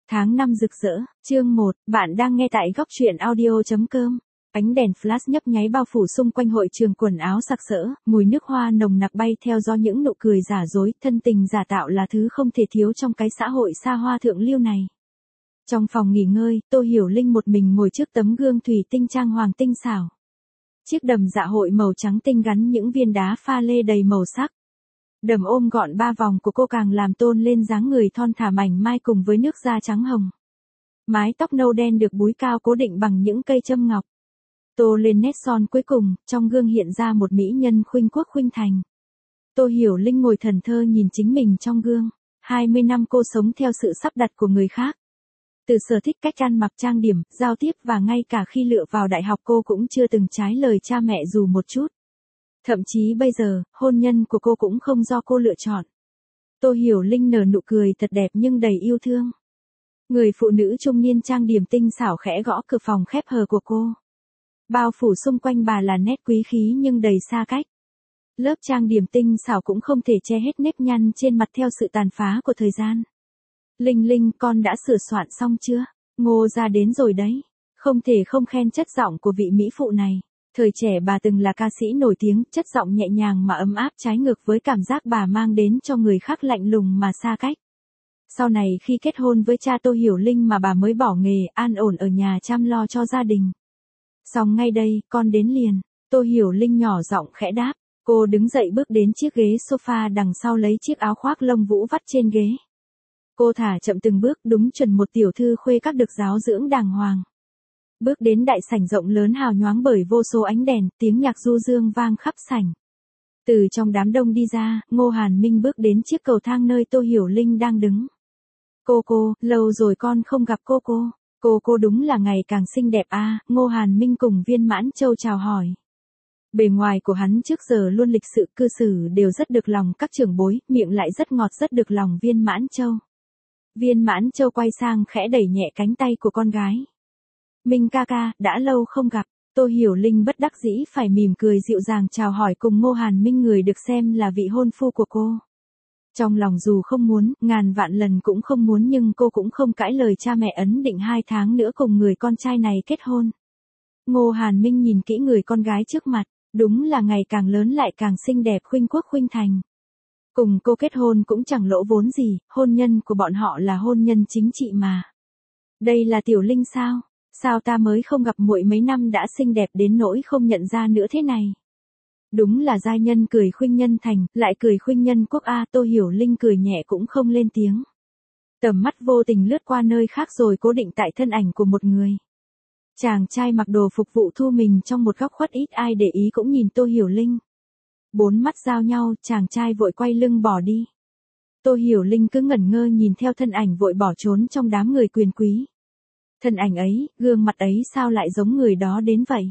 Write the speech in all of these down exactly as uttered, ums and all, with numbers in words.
Tháng năm rực rỡ, chương một, bạn đang nghe tại góc truyện audio chấm com. Ánh đèn flash nhấp nháy bao phủ xung quanh hội trường quần áo sặc sỡ, mùi nước hoa nồng nặc bay theo do những nụ cười giả dối, thân tình giả tạo là thứ không thể thiếu trong cái xã hội xa hoa thượng lưu này. Trong phòng nghỉ ngơi, Tô Hiểu Linh một mình ngồi trước tấm gương thủy tinh trang hoàng tinh xảo. Chiếc đầm dạ hội màu trắng tinh gắn những viên đá pha lê đầy màu sắc. Đầm ôm gọn ba vòng của cô càng làm tôn lên dáng người thon thả mảnh mai cùng với nước da trắng hồng. Mái tóc nâu đen được búi cao cố định bằng những cây châm ngọc. Tô lên nét son cuối cùng, trong gương hiện ra một mỹ nhân khuynh quốc khuynh thành. Tô Hiểu Linh ngồi thẫn thờ nhìn chính mình trong gương. hai mươi năm cô sống theo sự sắp đặt của người khác. Từ sở thích cách ăn mặc trang điểm, giao tiếp và ngay cả khi lựa vào đại học cô cũng chưa từng trái lời cha mẹ dù một chút. Thậm chí bây giờ, hôn nhân của cô cũng không do cô lựa chọn. Tô Hiểu Linh nở nụ cười thật đẹp nhưng đầy yêu thương. Người phụ nữ trung niên trang điểm tinh xảo khẽ gõ cửa phòng khép hờ của cô. Bao phủ xung quanh bà là nét quý khí nhưng đầy xa cách. Lớp trang điểm tinh xảo cũng không thể che hết nếp nhăn trên mặt theo sự tàn phá của thời gian. Linh Linh, con đã sửa soạn xong chưa? Ngô ra đến rồi đấy. Không thể không khen chất giọng của vị mỹ phụ này. Thời trẻ bà từng là ca sĩ nổi tiếng, chất giọng nhẹ nhàng mà ấm áp trái ngược với cảm giác bà mang đến cho người khác lạnh lùng mà xa cách. Sau này khi kết hôn với cha Tô Hiểu Linh mà bà mới bỏ nghề, an ổn ở nhà chăm lo cho gia đình. Xong ngay đây, con đến liền. Tô Hiểu Linh nhỏ giọng khẽ đáp. Cô đứng dậy bước đến chiếc ghế sofa đằng sau lấy chiếc áo khoác lông vũ vắt trên ghế. Cô thả chậm từng bước đúng chuẩn một tiểu thư khuê các được giáo dưỡng đàng hoàng. Bước đến đại sảnh rộng lớn hào nhoáng bởi vô số ánh đèn, tiếng nhạc du dương vang khắp sảnh. Từ trong đám đông đi ra, Ngô Hàn Minh bước đến chiếc cầu thang nơi Tô Hiểu Linh đang đứng. Cô cô, lâu rồi con không gặp cô cô. Cô cô đúng là ngày càng xinh đẹp a. À, Ngô Hàn Minh cùng Viên Mãn Châu chào hỏi. Bề ngoài của hắn trước giờ luôn lịch sự cư xử đều rất được lòng các trưởng bối, miệng lại rất ngọt rất được lòng Viên Mãn Châu. Viên Mãn Châu quay sang khẽ đẩy nhẹ cánh tay của con gái. Minh ca ca, đã lâu không gặp. Tô Hiểu Linh bất đắc dĩ phải mỉm cười dịu dàng chào hỏi cùng Ngô Hàn Minh người được xem là vị hôn phu của cô. Trong lòng dù không muốn, ngàn vạn lần cũng không muốn nhưng cô cũng không cãi lời cha mẹ ấn định hai tháng nữa cùng người con trai này kết hôn. Ngô Hàn Minh nhìn kỹ người con gái trước mặt, đúng là ngày càng lớn lại càng xinh đẹp khuynh quốc khuynh thành. Cùng cô kết hôn cũng chẳng lỗ vốn gì, hôn nhân của bọn họ là hôn nhân chính trị mà. Đây là Tiểu Linh sao? Sao ta mới không gặp muội mấy năm đã xinh đẹp đến nỗi không nhận ra nữa thế này? Đúng là giai nhân cười khuynh nhân thành, lại cười khuynh nhân quốc a. Tô Hiểu Linh cười nhẹ cũng không lên tiếng. Tầm mắt vô tình lướt qua nơi khác rồi cố định tại thân ảnh của một người. Chàng trai mặc đồ phục vụ thu mình trong một góc khuất ít ai để ý cũng nhìn Tô Hiểu Linh. Bốn mắt giao nhau, chàng trai vội quay lưng bỏ đi. Tô Hiểu Linh cứ ngẩn ngơ nhìn theo thân ảnh vội bỏ trốn trong đám người quyền quý. Thân ảnh ấy, gương mặt ấy sao lại giống người đó đến vậy?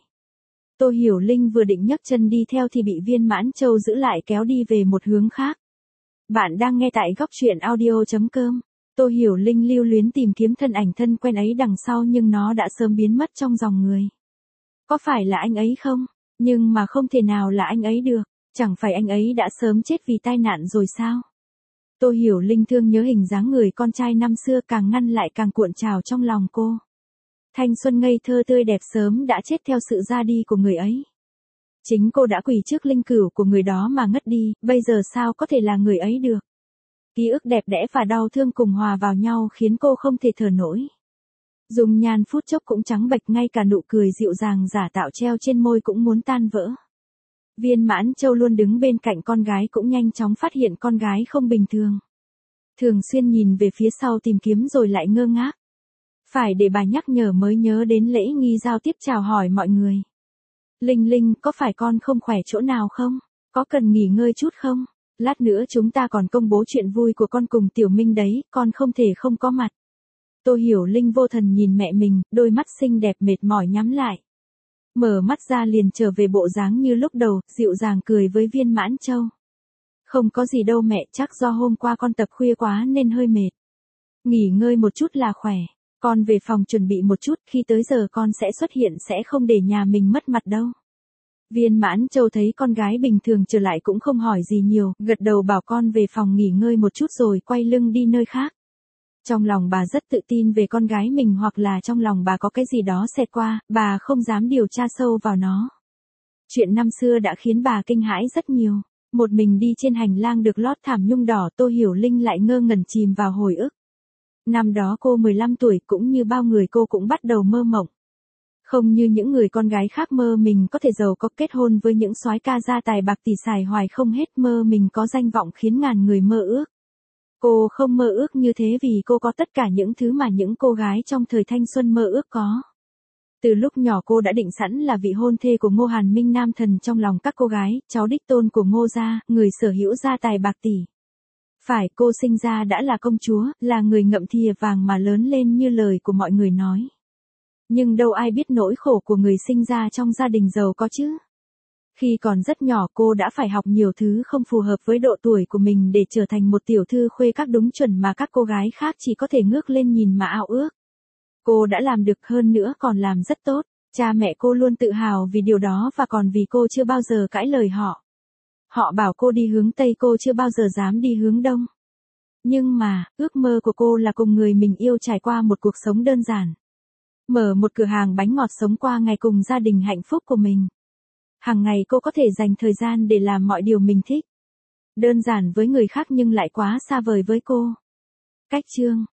Tô Hiểu Linh vừa định nhấc chân đi theo thì bị Viên Mãn Châu giữ lại kéo đi về một hướng khác. Bạn đang nghe tại góc truyện audio chấm com. Tô Hiểu Linh lưu luyến tìm kiếm thân ảnh thân quen ấy đằng sau nhưng nó đã sớm biến mất trong dòng người. Có phải là anh ấy không? Nhưng mà không thể nào là anh ấy được. Chẳng phải anh ấy đã sớm chết vì tai nạn rồi sao? Tô Hiểu Linh thương nhớ hình dáng người con trai năm xưa càng ngăn lại càng cuộn trào trong lòng cô. Thanh xuân ngây thơ tươi đẹp sớm đã chết theo sự ra đi của người ấy. Chính cô đã quỳ trước linh cửu của người đó mà ngất đi, bây giờ sao có thể là người ấy được? Ký ức đẹp đẽ và đau thương cùng hòa vào nhau khiến cô không thể thở nổi. Dung nhan phút chốc cũng trắng bệch, ngay cả nụ cười dịu dàng giả tạo treo trên môi cũng muốn tan vỡ. Viên Mãn Châu luôn đứng bên cạnh con gái cũng nhanh chóng phát hiện con gái không bình thường. Thường xuyên nhìn về phía sau tìm kiếm rồi lại ngơ ngác. Phải để bà nhắc nhở mới nhớ đến lễ nghi giao tiếp chào hỏi mọi người. Linh Linh, có phải con không khỏe chỗ nào không? Có cần nghỉ ngơi chút không? Lát nữa chúng ta còn công bố chuyện vui của con cùng Tiểu Minh đấy, con không thể không có mặt. Tô Hiểu Linh vô thần nhìn mẹ mình, đôi mắt xinh đẹp mệt mỏi nhắm lại. Mở mắt ra liền trở về bộ dáng như lúc đầu, dịu dàng cười với Viên Mãn Châu. Không có gì đâu mẹ, chắc do hôm qua con tập khuya quá nên hơi mệt. Nghỉ ngơi một chút là khỏe. Con về phòng chuẩn bị một chút, khi tới giờ con sẽ xuất hiện sẽ không để nhà mình mất mặt đâu. Viên Mãn Châu thấy con gái bình thường trở lại cũng không hỏi gì nhiều, gật đầu bảo con về phòng nghỉ ngơi một chút rồi quay lưng đi nơi khác. Trong lòng bà rất tự tin về con gái mình, hoặc là trong lòng bà có cái gì đó xẹt qua, bà không dám điều tra sâu vào nó. Chuyện năm xưa đã khiến bà kinh hãi rất nhiều. Một mình đi trên hành lang được lót thảm nhung đỏ, Tô Hiểu Linh lại ngơ ngẩn chìm vào hồi ức. Năm đó cô mười lăm tuổi, cũng như bao người cô cũng bắt đầu mơ mộng. Không như những người con gái khác mơ mình có thể giàu có, kết hôn với những soái ca gia tài bạc tỷ xài hoài không hết, mơ mình có danh vọng khiến ngàn người mơ ước. Cô không mơ ước như thế vì cô có tất cả những thứ mà những cô gái trong thời thanh xuân mơ ước có. Từ lúc nhỏ cô đã định sẵn là vị hôn thê của Ngô Hàn Minh, nam thần trong lòng các cô gái, cháu đích tôn của Ngô gia, người sở hữu gia tài bạc tỷ. Phải, cô sinh ra đã là công chúa, là người ngậm thìa vàng mà lớn lên như lời của mọi người nói. Nhưng đâu ai biết nỗi khổ của người sinh ra trong gia đình giàu có chứ. Khi còn rất nhỏ cô đã phải học nhiều thứ không phù hợp với độ tuổi của mình để trở thành một tiểu thư khuê các đúng chuẩn mà các cô gái khác chỉ có thể ngước lên nhìn mà ao ước. Cô đã làm được, hơn nữa còn làm rất tốt. Cha mẹ cô luôn tự hào vì điều đó, và còn vì cô chưa bao giờ cãi lời họ. Họ bảo cô đi hướng Tây, cô chưa bao giờ dám đi hướng Đông. Nhưng mà, ước mơ của cô là cùng người mình yêu trải qua một cuộc sống đơn giản. Mở một cửa hàng bánh ngọt, sống qua ngày cùng gia đình hạnh phúc của mình. Hàng ngày cô có thể dành thời gian để làm mọi điều mình thích. Đơn giản với người khác nhưng lại quá xa vời với cô. Cách chương